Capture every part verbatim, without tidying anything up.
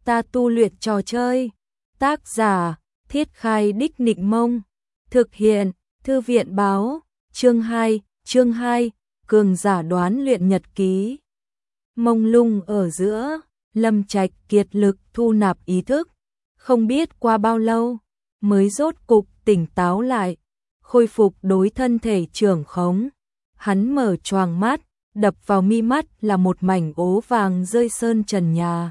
Ta tu luyện trò chơi. Tác giả: Thiết Khai Đích Nịnh Mông. Thực hiện: Thư viện báo. Chương hai, chương hai, cường giả đoán luyện nhật ký. Mông lung ở giữa, Lâm Trạch kiệt lực thu nạp ý thức, không biết qua bao lâu mới rốt cục tỉnh táo lại, khôi phục đối thân thể trưởng khống. Hắn mở choàng mắt, đập vào mi mắt là một mảnh ố vàng rơi sơn trần nhà.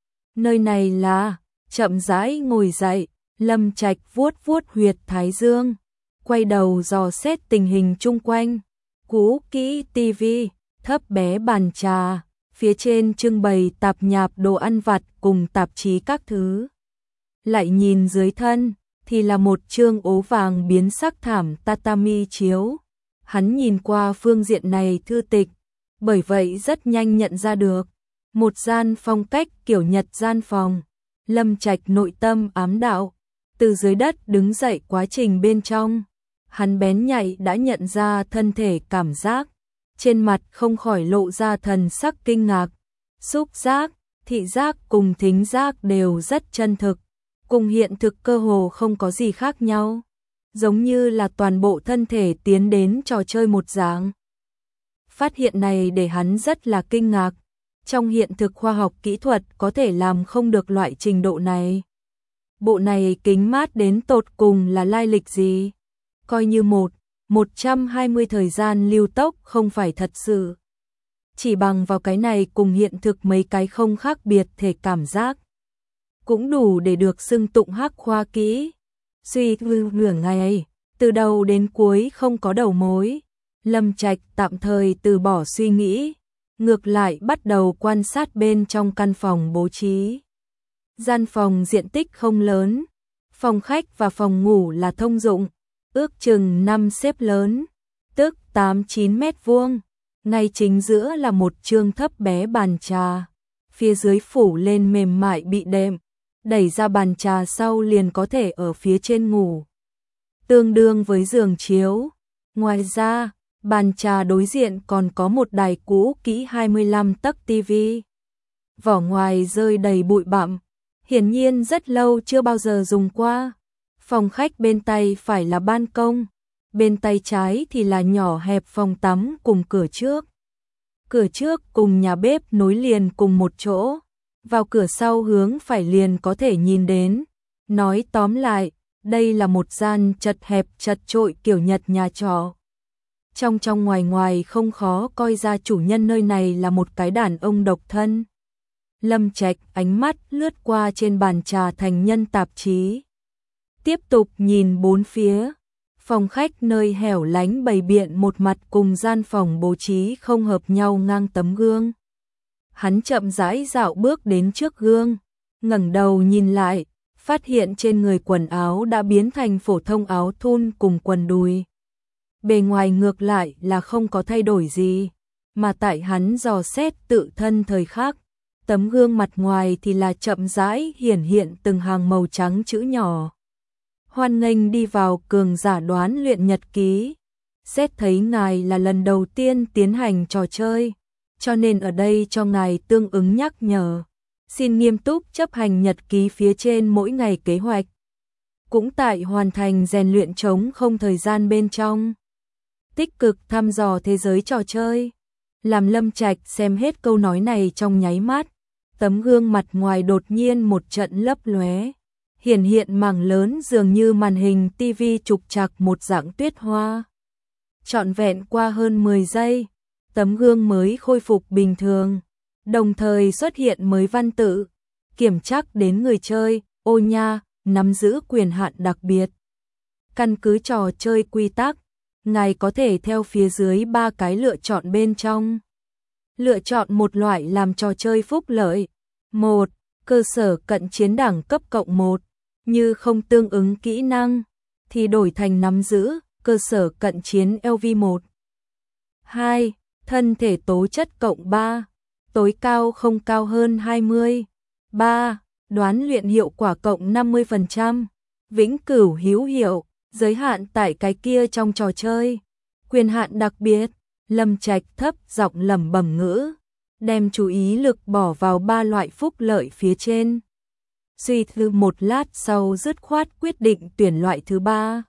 Nơi này là, chậm rãi ngồi dậy, Lâm Trạch vuốt vuốt huyệt thái dương, quay đầu dò xét tình hình chung quanh. Cũ kỹ tivi, thấp bé bàn trà, phía trên trưng bày tạp nhạp đồ ăn vặt cùng tạp chí các thứ. Lại nhìn dưới thân, thì là một chương ố vàng biến sắc thảm tatami chiếu. Hắn nhìn qua phương diện này thư tịch, bởi vậy rất nhanh nhận ra được. Một gian phong cách kiểu Nhật gian phòng. Lâm Trạch nội tâm ám đạo, từ dưới đất đứng dậy quá trình bên trong. Hắn bén nhạy đã nhận ra thân thể cảm giác, trên mặt không khỏi lộ ra thần sắc kinh ngạc. Xúc giác, thị giác cùng thính giác đều rất chân thực, cùng hiện thực cơ hồ không có gì khác nhau, giống như là toàn bộ thân thể tiến đến trò chơi một dạng. Phát hiện này để hắn rất là kinh ngạc, trong hiện thực khoa học kỹ thuật có thể làm không được loại trình độ này. Bộ này kính mát đến tột cùng là lai lịch gì? Coi như một, một trăm hai mươi thời gian lưu tốc không phải thật sự. Chỉ bằng vào cái này cùng hiện thực mấy cái không khác biệt thể cảm giác, cũng đủ để được xưng tụng hắc khoa kỹ. Suy tư nửa ngày, từ đầu đến cuối không có đầu mối. Lâm Trạch tạm thời từ bỏ suy nghĩ, ngược lại bắt đầu quan sát bên trong căn phòng bố trí. Gian phòng diện tích không lớn, phòng khách và phòng ngủ là thông dụng, ước chừng năm xếp lớn, tức tám chín mét vuông. Ngay chính giữa là một chương thấp bé bàn trà, phía dưới phủ lên mềm mại bị đệm, đẩy ra bàn trà sau liền có thể ở phía trên ngủ, tương đương với giường chiếu. Ngoài ra, bàn trà đối diện còn có một đài cũ kỹ hai mươi lăm tấc tivi. Vỏ ngoài rơi đầy bụi bặm, hiển nhiên rất lâu chưa bao giờ dùng qua. Phòng khách bên tay phải là ban công, bên tay trái thì là nhỏ hẹp phòng tắm cùng cửa trước. Cửa trước cùng nhà bếp nối liền cùng một chỗ, vào cửa sau hướng phải liền có thể nhìn đến. Nói tóm lại, đây là một gian chật hẹp chật chội kiểu Nhật nhà trọ. Trong trong ngoài ngoài không khó coi ra chủ nhân nơi này là một cái đàn ông độc thân. Lâm Trạch ánh mắt lướt qua trên bàn trà thành nhân tạp chí, tiếp tục nhìn bốn phía. Phòng khách nơi hẻo lánh bày biện một mặt cùng gian phòng bố trí không hợp nhau ngang tấm gương. Hắn chậm rãi dạo bước đến trước gương, ngẩng đầu nhìn lại, phát hiện trên người quần áo đã biến thành phổ thông áo thun cùng quần đùi. Bề ngoài ngược lại là không có thay đổi gì, mà tại hắn dò xét tự thân thời khắc, tấm gương mặt ngoài thì là chậm rãi hiển hiện từng hàng màu trắng chữ nhỏ. Hoan nghênh đi vào cường giả đoán luyện nhật ký. Xét thấy ngài là lần đầu tiên tiến hành trò chơi, cho nên ở đây cho ngài tương ứng nhắc nhở. Xin nghiêm túc chấp hành nhật ký phía trên mỗi ngày kế hoạch. Cũng tại hoàn thành rèn luyện chống không thời gian bên trong. Tích cực thăm dò thế giới trò chơi. Làm Lâm Trạch xem hết câu nói này trong nháy mắt, tấm gương mặt ngoài đột nhiên một trận lấp lóe, hiển hiện mảng lớn dường như màn hình tivi trục trặc một dạng tuyết hoa. Trọn vẹn qua hơn mười giây, tấm gương mới khôi phục bình thường, đồng thời xuất hiện mới văn tự, kiểm trắc đến người chơi, ô nha, nắm giữ quyền hạn đặc biệt. Căn cứ trò chơi quy tắc, ngài có thể theo phía dưới ba cái lựa chọn bên trong. Lựa chọn một loại làm trò chơi phúc lợi. một. Cơ sở cận chiến đẳng cấp cộng một. Như không tương ứng kỹ năng, thì đổi thành nắm giữ cơ sở cận chiến L V một. hai. Thân thể tố chất cộng ba. Tối cao không cao hơn hai mươi. ba. Đoán luyện hiệu quả cộng năm mươi phần trăm. Vĩnh cửu hữu hiệu, giới hạn tại cái kia trong trò chơi. Quyền hạn đặc biệt. Lâm Trạch thấp giọng lẩm bẩm ngữ, đem chú ý lực bỏ vào ba loại phúc lợi phía trên. suy tư một lát sau dứt khoát quyết định tuyển loại thứ ba.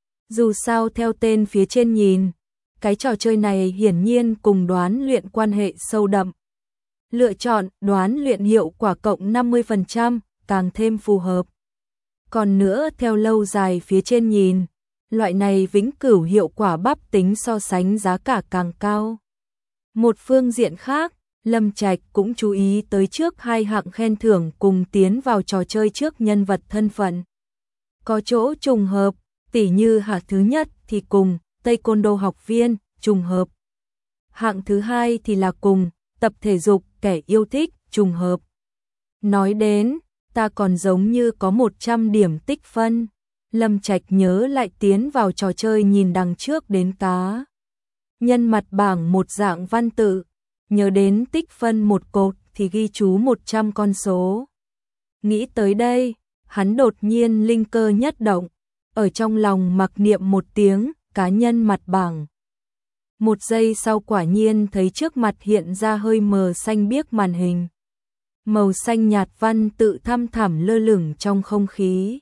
Dù sao theo tên phía trên nhìn, cái trò chơi này hiển nhiên cùng đoán luyện quan hệ sâu đậm. Lựa chọn đoán luyện hiệu quả cộng năm mươi phần trăm, càng thêm phù hợp. Còn nữa theo lâu dài phía trên nhìn, loại này vĩnh cửu hiệu quả bắp tính so sánh giá cả càng cao. Một phương diện khác, Lâm Trạch cũng chú ý tới trước hai hạng khen thưởng cùng tiến vào trò chơi trước nhân vật thân phận. Có chỗ trùng hợp, tỉ như hạng thứ nhất thì cùng Taekwondo học viên, trùng hợp. Hạng thứ hai thì là cùng tập thể dục kẻ yêu thích, trùng hợp. Nói đến, ta còn giống như có một trăm điểm tích phân. Lâm Trạch nhớ lại tiến vào trò chơi nhìn đằng trước đến cá nhân mặt bảng một dạng văn tự, nhớ đến tích phân một cột thì ghi chú một trăm con số. Nghĩ tới đây, hắn đột nhiên linh cơ nhất động, ở trong lòng mặc niệm một tiếng, cá nhân mặt bảng. Một giây sau quả nhiên thấy trước mặt hiện ra hơi mờ xanh biếc màn hình. Màu xanh nhạt văn tự thăm thẳm lơ lửng trong không khí.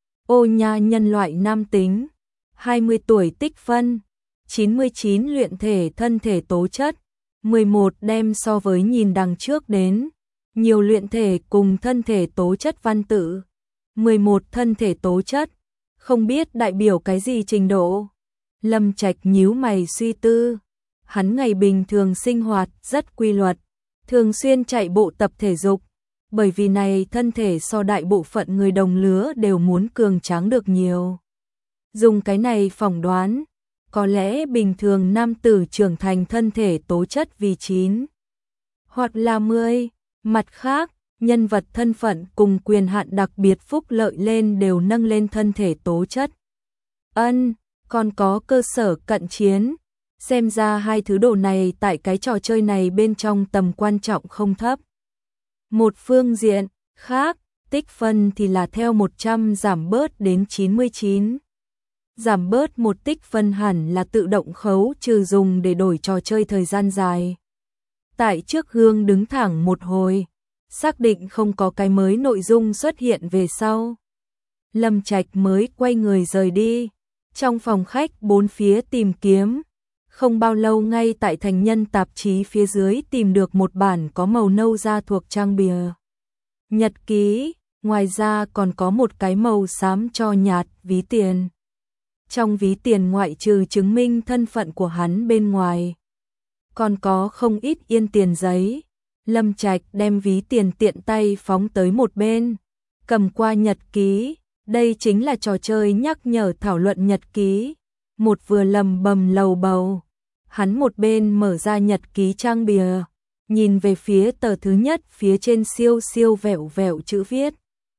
Ô nha nhân loại nam tính, hai mươi tuổi tích phân, chín mươi chín luyện thể thân thể tố chất, mười một đem so với nhìn đằng trước đến, nhiều luyện thể cùng thân thể tố chất văn tự, mười một thân thể tố chất, không biết đại biểu cái gì trình độ. Lâm Trạch nhíu mày suy tư, hắn ngày bình thường sinh hoạt rất quy luật, thường xuyên chạy bộ tập thể dục, bởi vì này thân thể so đại bộ phận người đồng lứa đều muốn cường tráng được nhiều. Dùng cái này phỏng đoán, có lẽ bình thường nam tử trưởng thành thân thể tố chất vì chín hoặc là mười, mặt khác, nhân vật thân phận cùng quyền hạn đặc biệt phúc lợi lên đều nâng lên thân thể tố chất. Ân, còn có cơ sở cận chiến, xem ra hai thứ đồ này tại cái trò chơi này bên trong tầm quan trọng không thấp. Một phương diện khác, tích phân thì là theo một trăm giảm bớt đến chín mươi chín. Giảm bớt một tích phân hẳn là tự động khấu trừ dùng để đổi trò chơi thời gian dài. Tại trước gương đứng thẳng một hồi, xác định không có cái mới nội dung xuất hiện về sau. Lâm Trạch mới quay người rời đi. Trong phòng khách bốn phía tìm kiếm, không bao lâu ngay tại thành nhân tạp chí phía dưới tìm được một bản có màu nâu da thuộc trang bìa nhật ký, ngoài ra còn có một cái màu xám cho nhạt ví tiền. Trong ví tiền ngoại trừ chứng minh thân phận của hắn bên ngoài, còn có không ít yên tiền giấy. Lâm Trạch đem ví tiền tiện tay phóng tới một bên, cầm qua nhật ký. Đây chính là trò chơi nhắc nhở thảo luận nhật ký. Một vừa lầm bầm lầu bầu, hắn một bên mở ra nhật ký trang bìa, nhìn về phía tờ thứ nhất phía trên siêu siêu vẹo vẹo chữ viết.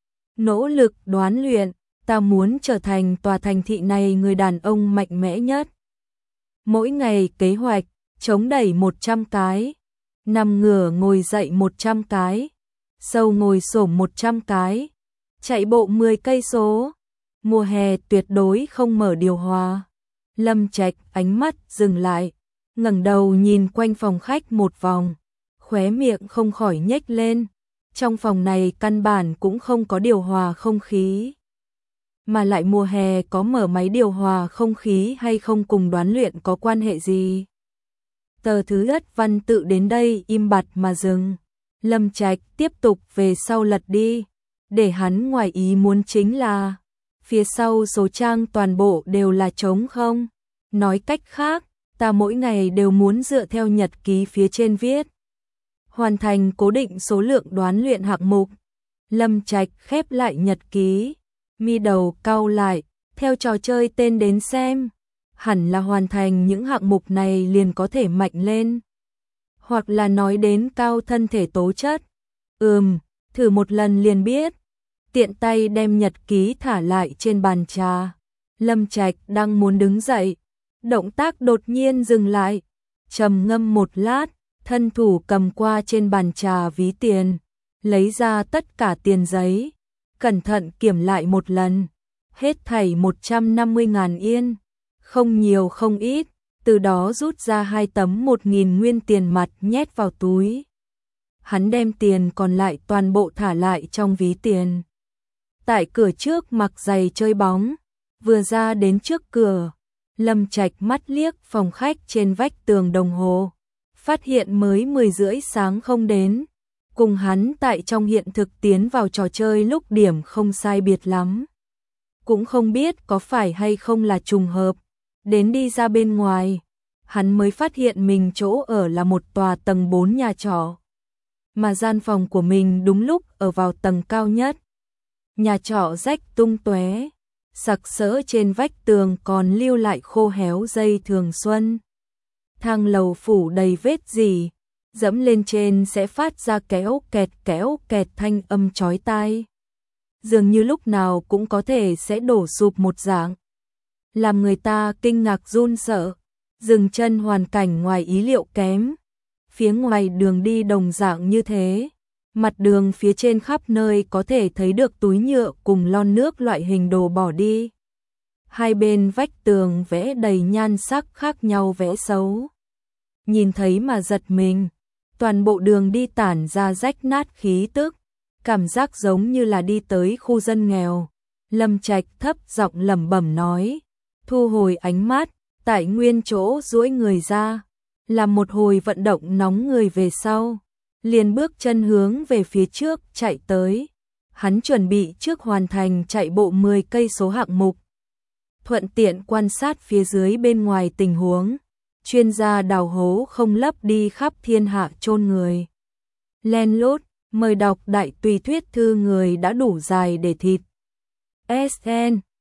Nỗ lực đoán luyện, ta muốn trở thành tòa thành thị này người đàn ông mạnh mẽ nhất. Mỗi ngày kế hoạch, chống đẩy một trăm cái, nằm ngửa ngồi dậy một trăm cái, sâu ngồi xổm một trăm cái. Chạy bộ mười cây số, mùa hè tuyệt đối không mở điều hòa. Lâm Trạch ánh mắt dừng lại, ngẩng đầu nhìn quanh phòng khách một vòng, khóe miệng không khỏi nhếch lên. Trong phòng này căn bản cũng không có điều hòa không khí, mà lại mùa hè có mở máy điều hòa không khí hay không cùng đoán luyện có quan hệ gì. Tờ thứ nhất văn tự đến đây im bặt mà dừng. Lâm Trạch tiếp tục về sau lật đi. Để hắn ngoài ý muốn chính là, phía sau số trang toàn bộ đều là trống không. Nói cách khác, ta mỗi ngày đều muốn dựa theo nhật ký phía trên viết. Hoàn thành cố định số lượng đoán luyện hạng mục. Lâm Trạch khép lại nhật ký, mi đầu cau lại, theo trò chơi tên đến xem. Hẳn là hoàn thành những hạng mục này liền có thể mạnh lên. Hoặc là nói đến cao thân thể tố chất. Ừm, thử một lần liền biết. Tiện tay đem nhật ký thả lại trên bàn trà. Lâm Trạch đang muốn đứng dậy, động tác đột nhiên dừng lại, trầm ngâm một lát, thân thủ cầm qua trên bàn trà ví tiền, lấy ra tất cả tiền giấy, cẩn thận kiểm lại một lần, hết thảy một trăm năm mươi ngàn yên, không nhiều không ít, từ đó rút ra hai tấm một nghìn nguyên tiền mặt nhét vào túi. Hắn đem tiền còn lại toàn bộ thả lại trong ví tiền. tại cửa trước mặc giày chơi bóng, vừa ra đến trước cửa, Lâm Trạch mắt liếc phòng khách trên vách tường đồng hồ, phát hiện mới mười rưỡi sáng không đến, cùng hắn tại trong hiện thực tiến vào trò chơi lúc điểm không sai biệt lắm. Cũng không biết có phải hay không là trùng hợp, đến đi ra bên ngoài, hắn mới phát hiện mình chỗ ở là một tòa tầng bốn nhà trọ, mà gian phòng của mình đúng lúc ở vào tầng cao nhất. Nhà trọ rách tung tóe, sặc sỡ trên vách tường còn lưu lại khô héo dây thường xuân. Thang lầu phủ đầy vết rỉ, dẫm lên trên sẽ phát ra kéo kẹt kéo kẹt thanh âm chói tai. Dường như lúc nào cũng có thể sẽ đổ sụp một dạng. Làm người ta kinh ngạc run sợ, dừng chân hoàn cảnh ngoài ý liệu kém. Phía ngoài đường đi đồng dạng như thế. Mặt đường phía trên khắp nơi có thể thấy được túi nhựa cùng lon nước loại hình đồ bỏ đi. Hai bên vách tường vẽ đầy nhan sắc khác nhau vẽ xấu. Nhìn thấy mà giật mình, toàn bộ đường đi tản ra rách nát khí tức, cảm giác giống như là đi tới khu dân nghèo. Lâm Trạch thấp giọng lẩm bẩm nói, thu hồi ánh mắt, tại nguyên chỗ duỗi người ra, làm một hồi vận động nóng người về sau, liền bước chân hướng về phía trước chạy tới. Hắn chuẩn bị trước hoàn thành chạy bộ mười cây số hạng mục, thuận tiện quan sát phía dưới bên ngoài tình huống. Chuyên gia đào hố không lấp đi khắp thiên hạ chôn người. Len lút, mời đọc đại tùy thuyết thư người đã đủ dài để thịt. ét en